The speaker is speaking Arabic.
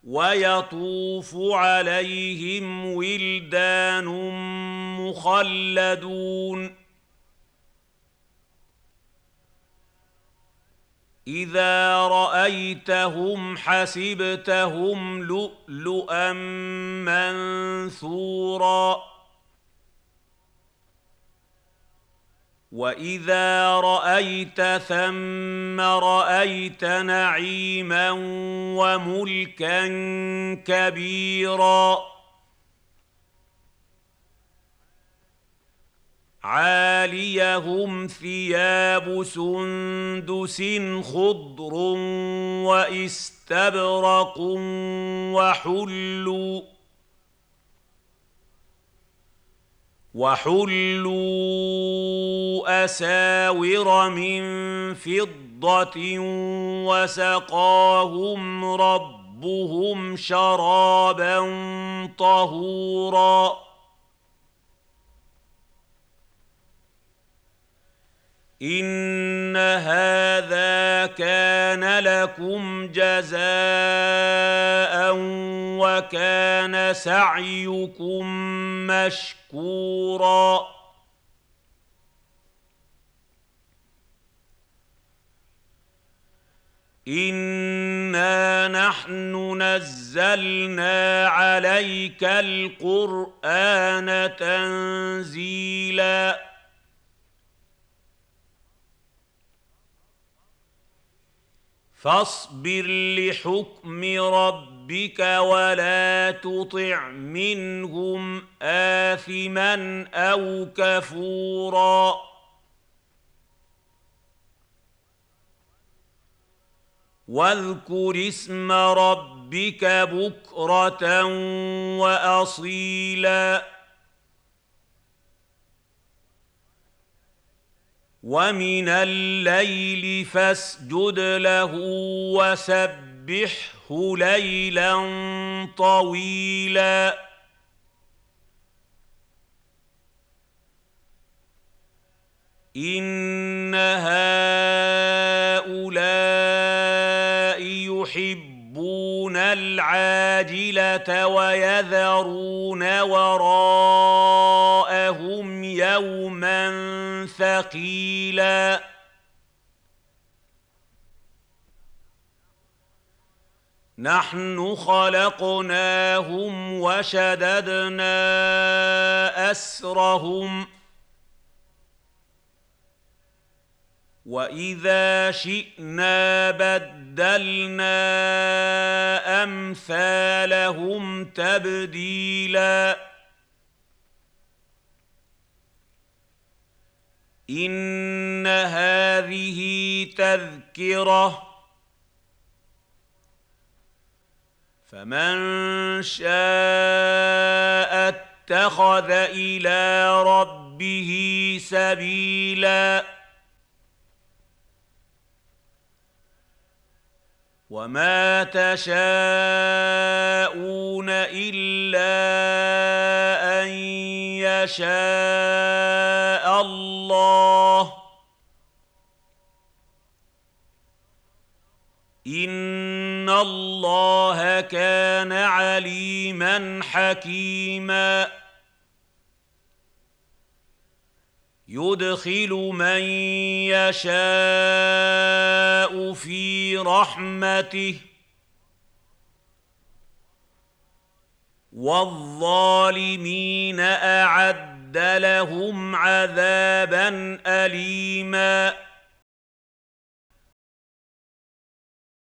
ويطوف عليهم ولدان مخلدون إذا رأيتهم حسبتهم لؤلؤا منثورا وإذا رأيت ثم رأيت نعيما وملكا كبيرا عاليهم ثياب سندس خضر واستبرق وحلوا أساور من فضة وسقاهم ربهم شرابا طهورا إن هذا كان لكم جزاء وكان سعيكم مشكورا إنا نحن نزلنا عليك القرآن تنزيلا فاصبر لحكم ربك ولا تطع منهم آثما أو كفورا واذكر اسم ربك بكرة وأصيلا ومن الليل فاسجد له وسبحه ليلا طويلا إن هؤلاء يحبون العاجلة ويذرون وراءهم يوما ثقيلا نحن خلقناهم وشددنا أسرهم وإذا شئنا بدلنا أمثالهم تبديلا إن هذه تذكرة فمن شاء اتخذ إلى ربه سبيلا وما تشاءون إلا أن يشاء الله إن الله كان عليما حكيما يدخل من يشاء في رحمته والظالمين أعد لهم عذابا أليما